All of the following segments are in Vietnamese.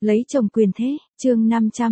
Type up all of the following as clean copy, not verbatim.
Lấy chồng quyền thế, chương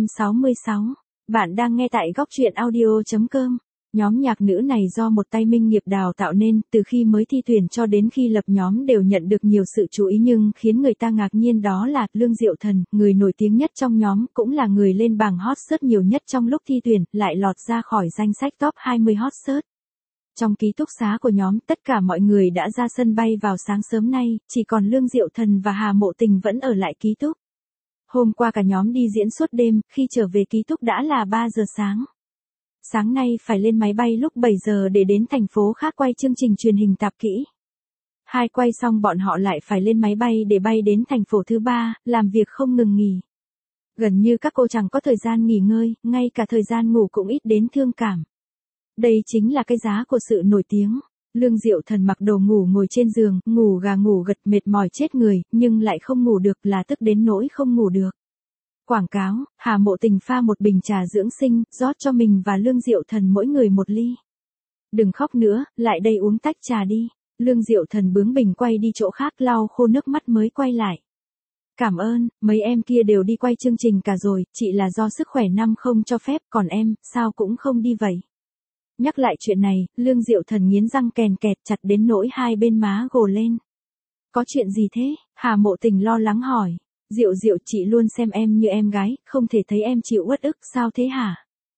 566. Bạn đang nghe tại góc truyện audio.com. Nhóm nhạc nữ này do một tay Minh Nghiệp đào tạo nên, từ khi mới thi tuyển cho đến khi lập nhóm đều nhận được nhiều sự chú ý, nhưng khiến người ta ngạc nhiên đó là Lương Diệu Thần, người nổi tiếng nhất trong nhóm, cũng là người lên bảng hot search nhiều nhất trong lúc thi tuyển, lại lọt ra khỏi danh sách top 20 hot search. Trong ký túc xá của nhóm, tất cả mọi người đã ra sân bay vào sáng sớm nay, chỉ còn Lương Diệu Thần và Hà Mộ Tình vẫn ở lại ký túc. Hôm qua cả nhóm đi diễn suốt đêm, khi trở về ký túc đã là 3 giờ sáng. Sáng nay phải lên máy bay lúc 7 giờ để đến thành phố khác quay chương trình truyền hình tạp kỹ. Hai quay xong bọn họ lại phải lên máy bay để bay đến thành phố thứ 3, làm việc không ngừng nghỉ. Gần như các cô chẳng có thời gian nghỉ ngơi, ngay cả thời gian ngủ cũng ít đến thương cảm. Đây chính là cái giá của sự nổi tiếng. Lương Diệu Thần mặc đồ ngủ ngồi trên giường, ngủ gà ngủ gật mệt mỏi chết người, nhưng lại không ngủ được, là tức đến nỗi không ngủ được. Quảng cáo, Hà Mộ Tình pha một bình trà dưỡng sinh, rót cho mình và Lương Diệu Thần mỗi người một ly. Đừng khóc nữa, lại đây uống tách trà đi. Lương Diệu Thần bướng bỉnh quay đi chỗ khác lau khô nước mắt mới quay lại. Cảm ơn, mấy em kia đều đi quay chương trình cả rồi, chị là do sức khỏe năm không cho phép, còn em, sao cũng không đi vậy. Nhắc lại chuyện này, Lương Diệu Thần nghiến răng kèn kẹt chặt đến nỗi hai bên má gồ lên. Có chuyện gì thế? Hà Mộ Tình lo lắng hỏi. Diệu Diệu, chị luôn xem em như em gái, không thể thấy em chịu uất ức, sao thế hả?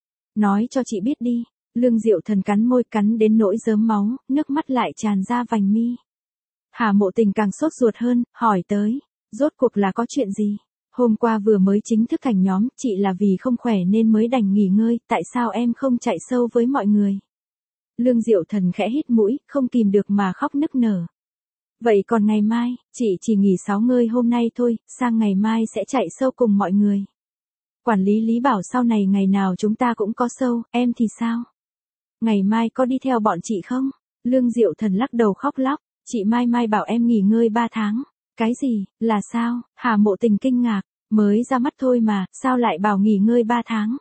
Nói cho chị biết đi. Lương Diệu Thần cắn môi, cắn đến nỗi rớm máu, nước mắt lại tràn ra vành mi. Hà Mộ Tình càng sốt ruột hơn, hỏi tới. Rốt cuộc là có chuyện gì? Hôm qua vừa mới chính thức thành nhóm, chị là vì không khỏe nên mới đành nghỉ ngơi, tại sao em không chạy sâu với mọi người? Lương Diệu Thần khẽ hít mũi, không kìm được mà khóc nức nở. Vậy còn ngày mai, chị chỉ nghỉ 6 ngơi hôm nay thôi, sang ngày mai sẽ chạy sâu cùng mọi người. Quản lý Lý bảo sau này ngày nào chúng ta cũng có sâu, em thì sao? Ngày mai có đi theo bọn chị không? Lương Diệu Thần lắc đầu khóc lóc, chị Mai bảo em nghỉ ngơi 3 tháng. Cái gì, là sao? Hà Mộ Tình kinh ngạc, mới ra mắt thôi mà, sao lại bảo nghỉ ngơi 3 tháng?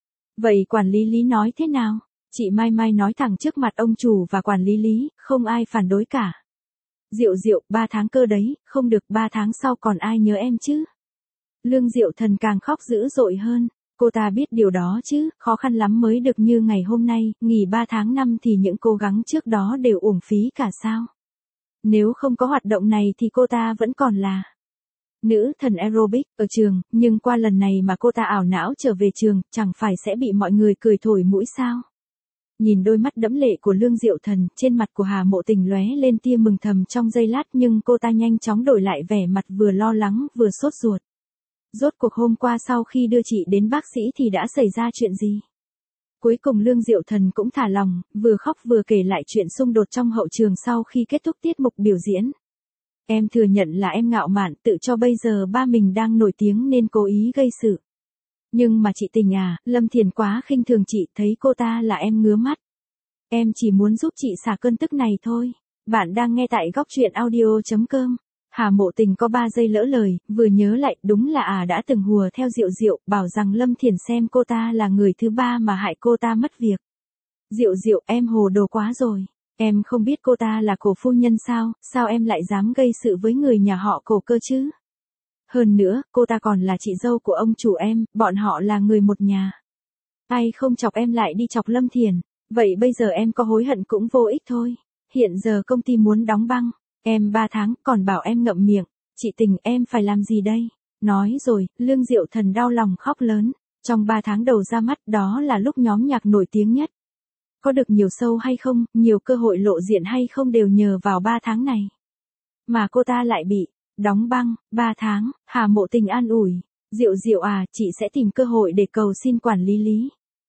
Vậy quản lý Lý nói thế nào? Chị Mai nói thẳng trước mặt ông chủ và quản lý Lý, không ai phản đối cả. Diệu Diệu, 3 tháng cơ đấy, không được 3 tháng sau còn ai nhớ em chứ? Lương Diệu Thần càng khóc dữ dội hơn, cô ta biết điều đó chứ, khó khăn lắm mới được như ngày hôm nay, nghỉ 3 tháng năm thì những cố gắng trước đó đều uổng phí cả sao? Nếu không có hoạt động này thì cô ta vẫn còn là nữ thần aerobic ở trường, nhưng qua lần này mà cô ta ảo não trở về trường, chẳng phải sẽ bị mọi người cười thổi mũi sao? Nhìn đôi mắt đẫm lệ của Lương Diệu Thần, trên mặt của Hà Mộ Tình lóe lên tia mừng thầm trong giây lát, nhưng cô ta nhanh chóng đổi lại vẻ mặt vừa lo lắng vừa sốt ruột. Rốt cuộc hôm qua sau khi đưa chị đến bác sĩ thì đã xảy ra chuyện gì? Cuối cùng Lương Diệu Thần cũng thả lòng, vừa khóc vừa kể lại chuyện xung đột trong hậu trường sau khi kết thúc tiết mục biểu diễn. Em thừa nhận là em ngạo mạn, tự cho bây giờ ba mình đang nổi tiếng nên cố ý gây sự. Nhưng mà chị Tình à, Lâm Thiền quá khinh thường chị, thấy cô ta là em ngứa mắt. Em chỉ muốn giúp chị xả cơn tức này thôi. Bạn đang nghe tại góc truyện audio.com. Hà Mộ Tình có 3 giây lỡ lời, vừa nhớ lại, đúng là đã từng hùa theo Diệu Diệu, bảo rằng Lâm Thiền xem cô ta là người thứ 3 mà hại cô ta mất việc. Diệu Diệu, em hồ đồ quá rồi. Em không biết cô ta là Cổ phu nhân sao em lại dám gây sự với người nhà họ Cổ cơ chứ? Hơn nữa, cô ta còn là chị dâu của ông chủ em, bọn họ là người một nhà. Ai không chọc em lại đi chọc Lâm Thiền, vậy bây giờ em có hối hận cũng vô ích thôi. Hiện giờ công ty muốn đóng băng, em 3 tháng còn bảo em ngậm miệng, chị Tình em phải làm gì đây? Nói rồi, Lương Diệu Thần đau lòng khóc lớn, trong 3 tháng đầu ra mắt đó là lúc nhóm nhạc nổi tiếng nhất. Có được nhiều show hay không, nhiều cơ hội lộ diện hay không đều nhờ vào 3 tháng này. Mà cô ta lại bị đóng băng, 3 tháng, Hà Mộ Tình an ủi. Diệu Diệu à, chị sẽ tìm cơ hội để cầu xin quản lý Lý.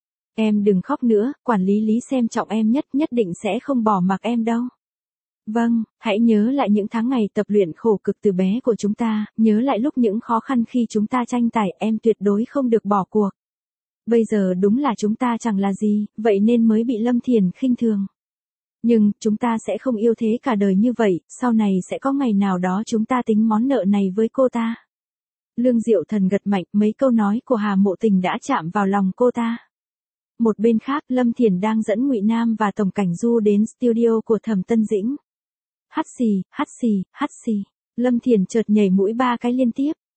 Em đừng khóc nữa, quản lý Lý xem trọng em nhất định sẽ không bỏ mặc em đâu. Vâng, hãy nhớ lại những tháng ngày tập luyện khổ cực từ bé của chúng ta, nhớ lại lúc những khó khăn khi chúng ta tranh tài, em tuyệt đối không được bỏ cuộc. Bây giờ đúng là chúng ta chẳng là gì, vậy nên mới bị Lâm Thiền khinh thường. Nhưng, chúng ta sẽ không yêu thế cả đời như vậy, sau này sẽ có ngày nào đó chúng ta tính món nợ này với cô ta. Lương Diệu Thần gật mạnh, mấy câu nói của Hà Mộ Tình đã chạm vào lòng cô ta. Một bên khác, Lâm Thiền đang dẫn Ngụy Nam và Tổng Cảnh Du đến studio của Thẩm Tân Dĩnh. Hắt xì, Lâm Thiền chợt nhảy mũi 3 cái liên tiếp.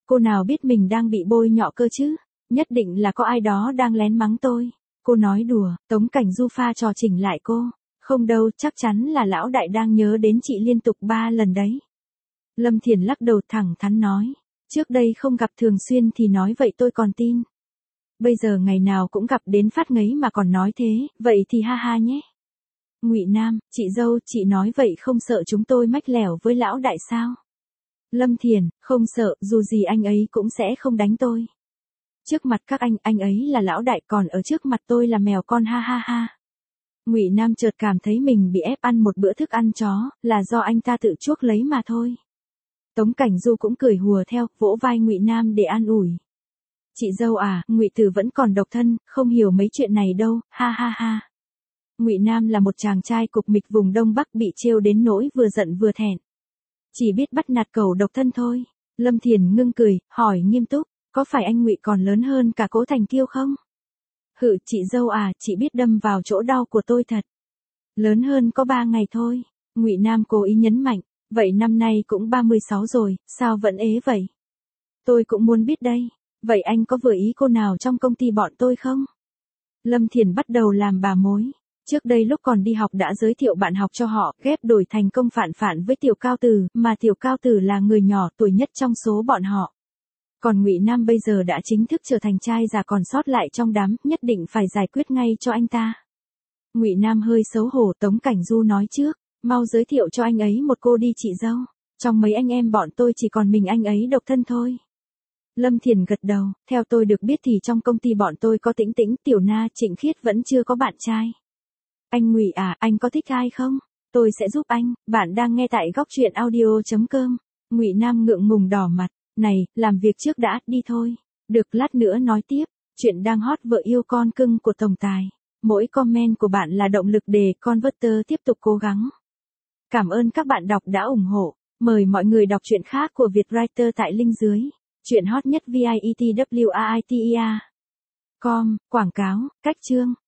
Cô nào biết mình đang bị bôi nhọ cơ chứ? Nhất định là có ai đó đang lén mắng tôi. Cô nói đùa, Tống Cảnh Du pha trò chỉnh lại cô. Không đâu, chắc chắn là lão đại đang nhớ đến chị liên tục 3 lần đấy. Lâm Thiền lắc đầu thẳng thắn nói. Trước đây không gặp thường xuyên thì nói vậy tôi còn tin. Bây giờ ngày nào cũng gặp đến phát ngấy mà còn nói thế, vậy thì ha ha nhé. Ngụy Nam, chị dâu, chị nói vậy không sợ chúng tôi mách lẻo với lão đại sao? Lâm Thiền, không sợ, dù gì anh ấy cũng sẽ không đánh tôi. Trước mặt các anh ấy là lão đại, còn ở trước mặt tôi là mèo con, ha ha ha. Ngụy Nam chợt cảm thấy mình bị ép ăn một bữa thức ăn chó, là do anh ta tự chuốc lấy mà thôi. Tống Cảnh Du cũng cười hùa theo, vỗ vai Ngụy Nam để an ủi. Chị dâu à, Ngụy Tử vẫn còn độc thân, không hiểu mấy chuyện này đâu, ha ha ha. Ngụy Nam là một chàng trai cục mịch vùng Đông Bắc bị trêu đến nỗi vừa giận vừa thẹn. Chỉ biết bắt nạt cẩu độc thân thôi. Lâm Thiền ngưng cười, hỏi nghiêm túc, có phải anh Ngụy còn lớn hơn cả Cố Thành Tiêu không? Hự, chị dâu à, chị biết đâm vào chỗ đau của tôi thật. Lớn hơn có 3 ngày thôi. Ngụy Nam cố ý nhấn mạnh, vậy năm nay cũng 36 rồi, sao vẫn ế vậy? Tôi cũng muốn biết đây. Vậy anh có vừa ý cô nào trong công ty bọn tôi không? Lâm Thiền bắt đầu làm bà mối. Trước đây lúc còn đi học đã giới thiệu bạn học cho họ, ghép đổi thành công phản phản với Tiểu Cao Tử, mà Tiểu Cao Tử là người nhỏ tuổi nhất trong số bọn họ. Còn Ngụy Nam bây giờ đã chính thức trở thành trai già còn sót lại trong đám, nhất định phải giải quyết ngay cho anh ta. Ngụy Nam hơi xấu hổ. Tống Cảnh Du nói trước, mau giới thiệu cho anh ấy một cô đi chị dâu. Trong mấy anh em bọn tôi chỉ còn mình anh ấy độc thân thôi. Lâm Thiền gật đầu, theo tôi được biết thì trong công ty bọn tôi có Tĩnh Tĩnh, Tiểu Na, Trịnh Khiết vẫn chưa có bạn trai. Anh Ngụy à, anh có thích ai không? Tôi sẽ giúp anh. Bạn đang nghe tại góc truyện audio.com. Ngụy Nam ngượng ngùng đỏ mặt. Này, làm việc trước đã, đi thôi. Được, lát nữa nói tiếp. Chuyện đang hot vợ yêu con cưng của tổng tài. Mỗi comment của bạn là động lực để Converter tiếp tục cố gắng. Cảm ơn các bạn đọc đã ủng hộ. Mời mọi người đọc truyện khác của Vietwriter tại link dưới. Chuyện hot nhất VIETWAITER. Com, quảng cáo, cách chương.